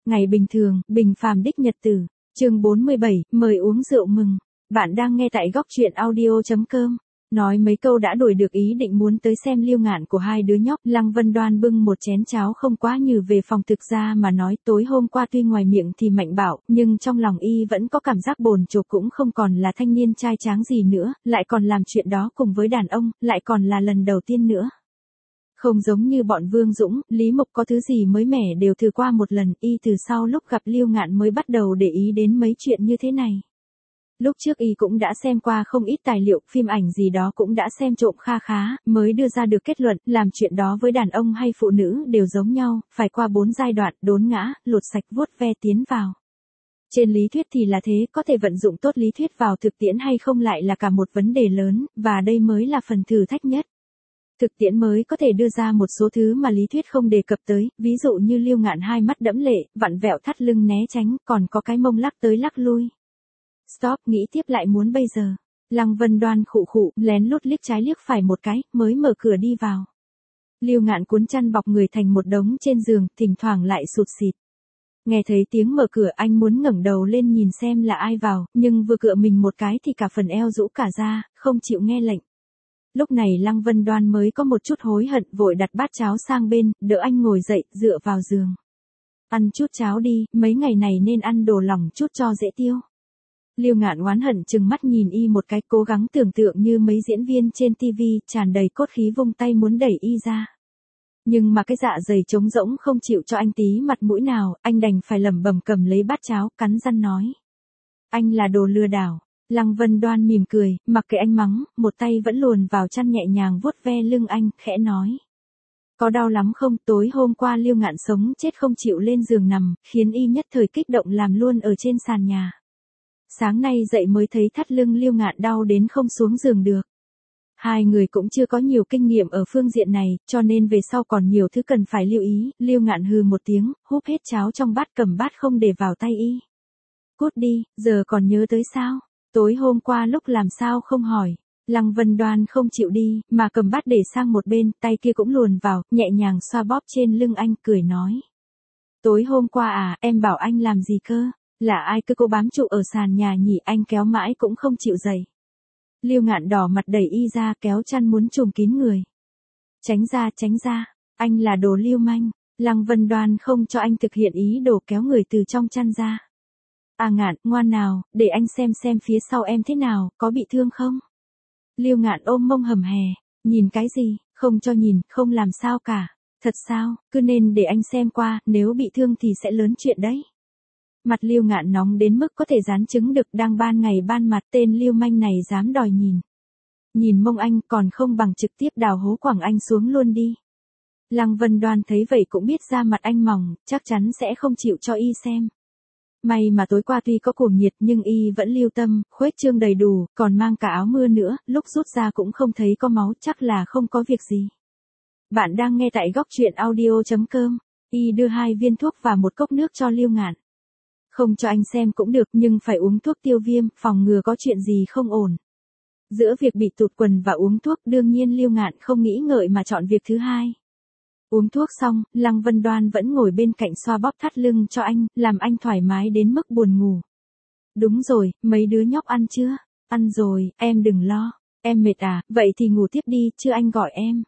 Ngày bình thường, bình phàm đích nhật tử. Chương 47, mời uống rượu mừng. Bạn đang nghe tại góc truyện audio.com. Nói mấy câu đã đổi được ý định muốn tới xem Liêu Ngạn của hai đứa nhóc. Lăng Vân Đoan bưng một chén cháo không quá nhừ về phòng, thực ra mà nói tối hôm qua tuy ngoài miệng thì mạnh bạo, nhưng trong lòng y vẫn có cảm giác bồn chồn, cũng không còn là thanh niên trai tráng gì nữa, lại còn làm chuyện đó cùng với đàn ông, lại còn là lần đầu tiên nữa. Không giống như bọn Vương Dũng, Lý Mộc có thứ gì mới mẻ đều thử qua một lần, y từ sau lúc gặp Liêu Ngạn mới bắt đầu để ý đến mấy chuyện như thế này. Lúc trước y cũng đã xem qua không ít tài liệu, phim ảnh gì đó cũng đã xem trộm kha khá, mới đưa ra được kết luận, làm chuyện đó với đàn ông hay phụ nữ đều giống nhau, phải qua 4 giai đoạn, đốn ngã, lột sạch, vuốt ve tiến vào. Trên lý thuyết thì là thế, có thể vận dụng tốt lý thuyết vào thực tiễn hay không lại là cả một vấn đề lớn, và đây mới là phần thử thách nhất. Thực tiễn mới có thể đưa ra một số thứ mà lý thuyết không đề cập tới, ví dụ như Liêu Ngạn hai mắt đẫm lệ, vặn vẹo thắt lưng né tránh, còn có cái mông lắc tới lắc lui. Stop, nghĩ tiếp lại muốn bây giờ. Lăng Vân Đoan khụ khụ, lén lút liếc trái liếc phải một cái, mới mở cửa đi vào. Liêu Ngạn cuốn chăn bọc người thành một đống trên giường, thỉnh thoảng lại sụt sịt. Nghe thấy tiếng mở cửa anh muốn ngẩng đầu lên nhìn xem là ai vào, nhưng vừa cựa mình một cái thì cả phần eo rũ cả ra, không chịu nghe lệnh. Lúc này Lăng Vân Đoan mới có một chút hối hận, vội đặt bát cháo sang bên, đỡ anh ngồi dậy, dựa vào giường. Ăn chút cháo đi, mấy ngày này nên ăn đồ lỏng chút cho dễ tiêu. Liêu Ngạn oán hận chừng mắt nhìn y một cái, cố gắng tưởng tượng như mấy diễn viên trên TV, tràn đầy cốt khí vung tay muốn đẩy y ra. Nhưng mà cái dạ dày trống rỗng không chịu cho anh tí mặt mũi nào, anh đành phải lẩm bẩm cầm lấy bát cháo, cắn răng nói. Anh là đồ lừa đảo. Lăng Vân Đoan mỉm cười, mặc kệ anh mắng, một tay vẫn luồn vào chăn nhẹ nhàng vuốt ve lưng anh, khẽ nói. Có đau lắm không? Tối hôm qua Liêu Ngạn sống chết không chịu lên giường nằm, khiến y nhất thời kích động làm luôn ở trên sàn nhà. Sáng nay dậy mới thấy thắt lưng Liêu Ngạn đau đến không xuống giường được. Hai người cũng chưa có nhiều kinh nghiệm ở phương diện này, cho nên về sau còn nhiều thứ cần phải lưu ý. Liêu Ngạn hừ một tiếng, húp hết cháo trong bát, cầm bát không để vào tay y. Cút đi, giờ còn nhớ tới sao? Tối hôm qua lúc làm sao không hỏi. Lăng Vân Đoan không chịu đi, mà cầm bát để sang một bên, tay kia cũng luồn vào, nhẹ nhàng xoa bóp trên lưng anh, cười nói. Tối hôm qua à, em bảo anh làm gì cơ? Là ai cứ cố bám trụ ở sàn nhà nhỉ, anh kéo mãi cũng không chịu dậy. Liêu Ngạn đỏ mặt đẩy y ra, kéo chăn muốn trùm kín người. Tránh ra, anh là đồ lưu manh. Lăng Vân Đoan không cho anh thực hiện ý đồ kéo người từ trong chăn ra. À Ngạn, ngoan nào, để anh xem phía sau em thế nào, có bị thương không? Liêu Ngạn ôm mông hầm hè, nhìn cái gì, không cho nhìn, không làm sao cả. Thật sao, cứ nên để anh xem qua, nếu bị thương thì sẽ lớn chuyện đấy. Mặt Liêu Ngạn nóng đến mức có thể dán trứng đực, đang ban ngày ban mặt, tên lưu manh này dám đòi nhìn. Nhìn mông anh còn không bằng trực tiếp đào hố quẳng anh xuống luôn đi. Lăng Vân Đoan thấy vậy cũng biết da mặt anh mỏng, chắc chắn sẽ không chịu cho y xem. May mà tối qua tuy có cuồng nhiệt nhưng y vẫn lưu tâm, khuếch trương đầy đủ, còn mang cả áo mưa nữa, lúc rút ra cũng không thấy có máu, chắc là không có việc gì. Bạn đang nghe tại góc truyện audio.com. Y đưa 2 viên thuốc và một cốc nước cho Liêu Ngạn. Không cho anh xem cũng được, nhưng phải uống thuốc tiêu viêm, phòng ngừa có chuyện gì không ổn. Giữa việc bị tụt quần và uống thuốc, đương nhiên Liêu Ngạn không nghĩ ngợi mà chọn việc thứ hai. Uống thuốc xong, Lăng Vân Đoan vẫn ngồi bên cạnh xoa bóp thắt lưng cho anh, làm anh thoải mái đến mức buồn ngủ. Đúng rồi, mấy đứa nhóc ăn chưa? Ăn rồi, em đừng lo. Em mệt à, vậy thì ngủ tiếp đi, chưa anh gọi em.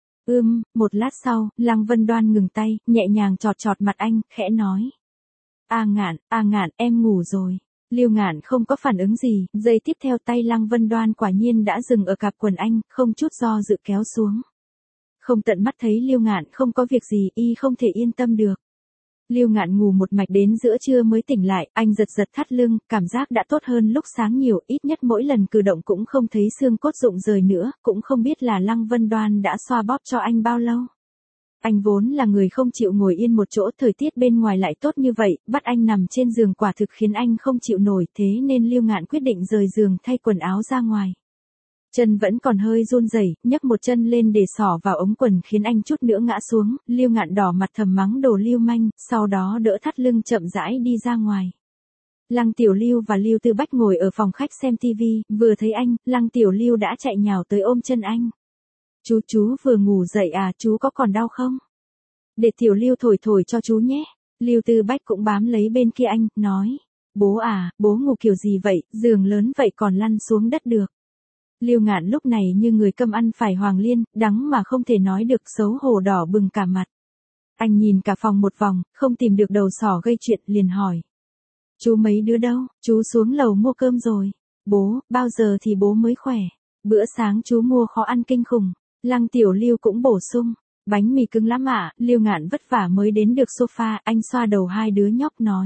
Một lát sau, Lăng Vân Đoan ngừng tay, nhẹ nhàng chọt mặt anh, khẽ nói. À Ngạn, em ngủ rồi. Liêu Ngạn không có phản ứng gì, giây tiếp theo tay Lăng Vân Đoan quả nhiên đã dừng ở cặp quần anh, không chút do dự kéo xuống. Không tận mắt thấy Liêu Ngạn không có việc gì, y không thể yên tâm được. Liêu Ngạn ngủ một mạch đến giữa trưa mới tỉnh lại, anh giật thắt lưng, cảm giác đã tốt hơn lúc sáng nhiều, ít nhất mỗi lần cử động cũng không thấy xương cốt rụng rời nữa, cũng không biết là Lăng Vân Đoan đã xoa bóp cho anh bao lâu. Anh vốn là người không chịu ngồi yên một chỗ, thời tiết bên ngoài lại tốt như vậy, bắt anh nằm trên giường quả thực khiến anh không chịu nổi, thế nên Liêu Ngạn quyết định rời giường thay quần áo ra ngoài. Chân vẫn còn hơi run rẩy, nhấc một chân lên để xỏ vào ống quần khiến anh chút nữa ngã xuống, Liêu Ngạn đỏ mặt thầm mắng đồ lưu manh, sau đó đỡ thắt lưng chậm rãi đi ra ngoài. Lăng Tiểu Lưu và Lưu Tư Bách ngồi ở phòng khách xem TV, vừa thấy anh, Lăng Tiểu Lưu đã chạy nhào tới ôm chân anh. Chú vừa ngủ dậy à, chú có còn đau không? Để Tiểu Lưu thổi cho chú nhé. Lưu Tư Bách cũng bám lấy bên kia anh, nói. Bố à, bố ngủ kiểu gì vậy, giường lớn vậy còn lăn xuống đất được. Lưu Ngạn lúc này như người câm ăn phải hoàng liên, đắng mà không thể nói được, xấu hổ đỏ bừng cả mặt. Anh nhìn cả phòng một vòng, không tìm được đầu sỏ gây chuyện, liền hỏi. Chú mấy đứa đâu, chú xuống lầu mua cơm rồi. Bố, bao giờ thì bố mới khỏe. Bữa sáng chú mua khó ăn kinh khủng. Lăng Tiểu Lưu cũng bổ sung. Bánh mì cứng lắm ạ. Lưu Ngạn vất vả mới đến được sofa, anh xoa đầu hai đứa nhóc nói.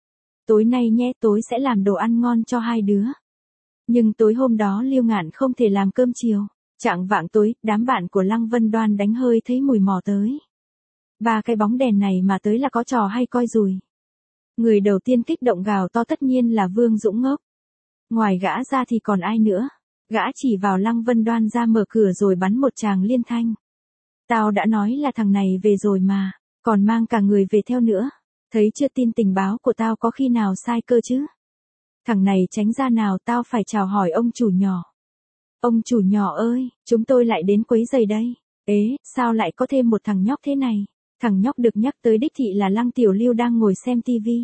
Tối nay nhé, tối sẽ làm đồ ăn ngon cho hai đứa. Nhưng tối hôm đó Lưu Ngạn không thể làm cơm chiều. Chạng vạng tối, đám bạn của Lăng Vân Đoan đánh hơi thấy mùi mò tới. Ba cái bóng đèn này mà tới là có trò hay coi rùi. Người đầu tiên kích động gào to tất nhiên là Vương Dũng ngốc. Ngoài gã ra thì còn ai nữa? Gã chỉ vào Lăng Vân Đoan ra mở cửa rồi bắn một tràng liên thanh. Tao đã nói là thằng này về rồi mà, còn mang cả người về theo nữa. Thấy chưa, tin tình báo của tao có khi nào sai cơ chứ? Thằng này tránh ra nào, tao phải chào hỏi ông chủ nhỏ. Ông chủ nhỏ ơi, chúng tôi lại đến quấy rầy đây. Ế, sao lại có thêm một thằng nhóc thế này? Thằng nhóc được nhắc tới đích thị là Lăng Tiểu Lưu đang ngồi xem tivi.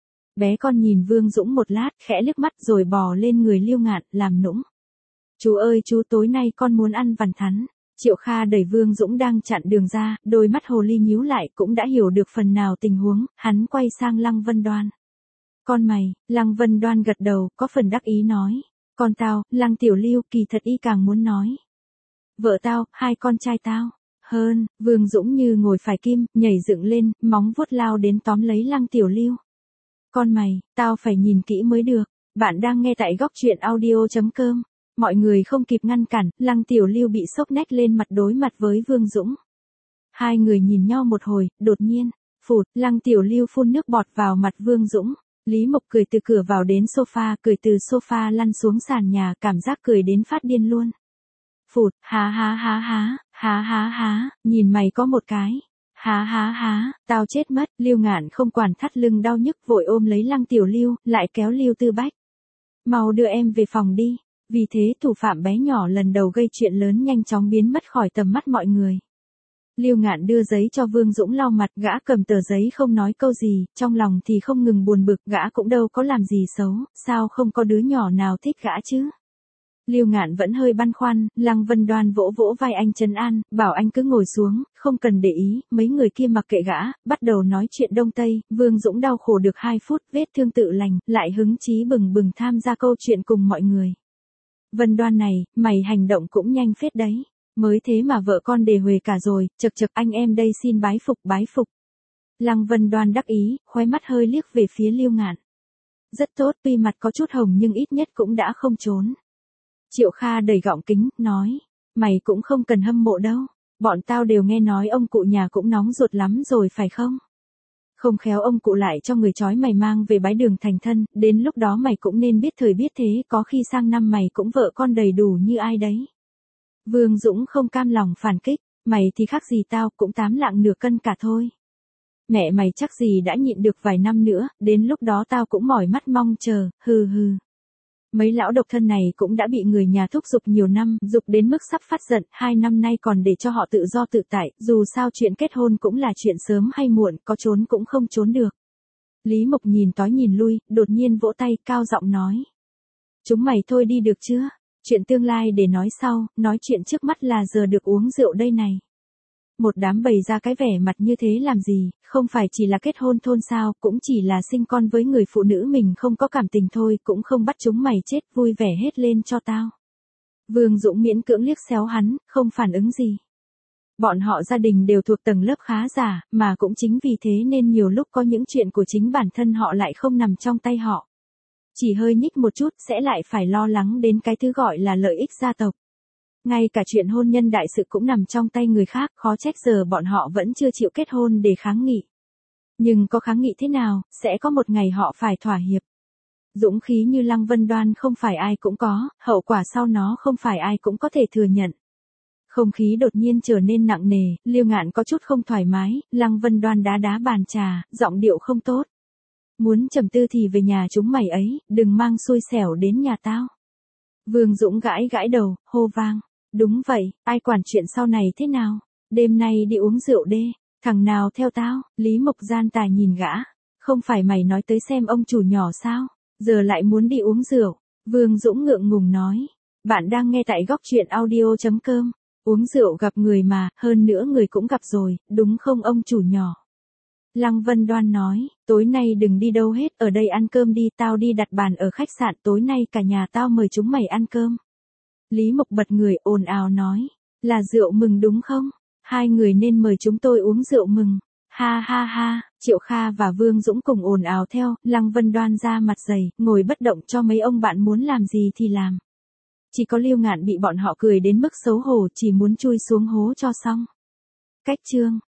Bé con nhìn Vương Dũng một lát, khẽ liếc mắt rồi bò lên người Lưu Ngạn, làm nũng. Chú ơi chú, tối nay con muốn ăn vằn thắn. Triệu Kha đẩy Vương Dũng đang chặn đường ra, đôi mắt hồ ly nhíu lại, cũng đã hiểu được phần nào tình huống, hắn quay sang Lăng Vân Đoan. Con mày, Lăng Vân Đoan gật đầu, có phần đắc ý nói. Con tao, Lăng Tiểu Lưu, kỳ thật y càng muốn nói. Vợ tao, hai con trai tao. Hơn, Vương Dũng như ngồi phải kim, nhảy dựng lên, móng vuốt lao đến tóm lấy Lăng Tiểu Lưu. Con mày, tao phải nhìn kỹ mới được. Bạn đang nghe tại góc truyện audio.com. Mọi người không kịp ngăn cản, Lăng Tiểu Lưu bị sốc nách lên mặt đối mặt với Vương Dũng. Hai người nhìn nhau một hồi, đột nhiên, phụt, Lăng Tiểu Lưu phun nước bọt vào mặt Vương Dũng. Lý Mộc cười từ cửa vào đến sofa, cười từ sofa lăn xuống sàn nhà, cảm giác cười đến phát điên luôn. Phụt, há há há há, há há há, nhìn mày có một cái. Há há há, tao chết mất. Lưu Ngạn không quản thắt lưng đau nhức, vội ôm lấy Lăng Tiểu Lưu, lại kéo Lưu Tư Bách. Mau đưa em về phòng đi. Vì thế thủ phạm bé nhỏ lần đầu gây chuyện lớn nhanh chóng biến mất khỏi tầm mắt mọi người. Lưu Ngạn đưa giấy cho Vương Dũng lau mặt, gã cầm tờ giấy không nói câu gì, trong lòng thì không ngừng buồn bực, gã cũng đâu có làm gì xấu, sao không có đứa nhỏ nào thích gã chứ? Lưu Ngạn vẫn hơi băn khoăn, Lăng Vân Đoan vỗ vỗ vai anh trấn an, bảo anh cứ ngồi xuống, không cần để ý, mấy người kia mặc kệ gã, bắt đầu nói chuyện đông tây. Vương Dũng đau khổ được 2 phút, vết thương tự lành, lại hứng chí bừng bừng tham gia câu chuyện cùng mọi người. Vân Đoan này, mày hành động cũng nhanh phết đấy. Mới thế mà vợ con đề huề cả rồi, chật chật, anh em đây xin bái phục bái phục. Lăng Vân Đoan đắc ý, khóe mắt hơi liếc về phía Lưu Ngạn. Rất tốt, tuy mặt có chút hồng nhưng ít nhất cũng đã không trốn. Triệu Kha đẩy gọng kính, nói. Mày cũng không cần hâm mộ đâu. Bọn tao đều nghe nói ông cụ nhà cũng nóng ruột lắm rồi phải không? Không khéo ông cụ lại cho người chói mày mang về bái đường thành thân, đến lúc đó mày cũng nên biết thời biết thế, có khi sang năm mày cũng vợ con đầy đủ như ai đấy. Vương Dũng không cam lòng phản kích, mày thì khác gì tao, cũng 8 lạng nửa cân cả thôi. Mẹ mày chắc gì đã nhịn được vài năm nữa, đến lúc đó tao cũng mỏi mắt mong chờ, hừ hừ. Mấy lão độc thân này cũng đã bị người nhà thúc giục nhiều năm, giục đến mức sắp phát giận, 2 năm nay còn để cho họ tự do tự tại, dù sao chuyện kết hôn cũng là chuyện sớm hay muộn, có trốn cũng không trốn được. Lý Mộc nhìn tới nhìn lui, đột nhiên vỗ tay, cao giọng nói. Chúng mày thôi đi được chưa? Chuyện tương lai để nói sau, nói chuyện trước mắt là giờ được uống rượu đây này. Một đám bày ra cái vẻ mặt như thế làm gì, không phải chỉ là kết hôn thôn sao, cũng chỉ là sinh con với người phụ nữ mình không có cảm tình thôi, cũng không bắt chúng mày chết, vui vẻ hết lên cho tao. Vương Dũng miễn cưỡng liếc xéo hắn, không phản ứng gì. Bọn họ gia đình đều thuộc tầng lớp khá giả, mà cũng chính vì thế nên nhiều lúc có những chuyện của chính bản thân họ lại không nằm trong tay họ. Chỉ hơi nhích một chút sẽ lại phải lo lắng đến cái thứ gọi là lợi ích gia tộc. Ngay cả chuyện hôn nhân đại sự cũng nằm trong tay người khác, khó trách giờ bọn họ vẫn chưa chịu kết hôn để kháng nghị. Nhưng có kháng nghị thế nào, sẽ có một ngày họ phải thỏa hiệp. Dũng khí như Lăng Vân Đoan không phải ai cũng có, hậu quả sau nó không phải ai cũng có thể thừa nhận. Không khí đột nhiên trở nên nặng nề, Lưu Ngạn có chút không thoải mái, Lăng Vân Đoan đá đá bàn trà, giọng điệu không tốt. Muốn trầm tư thì về nhà chúng mày ấy, đừng mang xui xẻo đến nhà tao. Vương Dũng gãi gãi đầu, hô vang. Đúng vậy, ai quản chuyện sau này thế nào? Đêm nay đi uống rượu đê. Thằng nào theo tao, Lý Mộc gian tài nhìn gã. Không phải mày nói tới xem ông chủ nhỏ sao, giờ lại muốn đi uống rượu. Vương Dũng ngượng ngùng nói. Bạn đang nghe tại góc chuyện audio.com. Uống rượu gặp người mà, hơn nữa người cũng gặp rồi, đúng không ông chủ nhỏ? Lăng Vân Đoan nói, tối nay đừng đi đâu hết, ở đây ăn cơm đi, tao đi đặt bàn ở khách sạn, tối nay cả nhà tao mời chúng mày ăn cơm. Lý Mộc bật người ồn ào nói, là rượu mừng đúng không? Hai người nên mời chúng tôi uống rượu mừng. Ha ha ha, Triệu Kha và Vương Dũng cùng ồn ào theo, Lăng Vân Đoan ra mặt dày, ngồi bất động cho mấy ông bạn muốn làm gì thì làm. Chỉ có Lưu Ngạn bị bọn họ cười đến mức xấu hổ, chỉ muốn chui xuống hố cho xong. Cách chương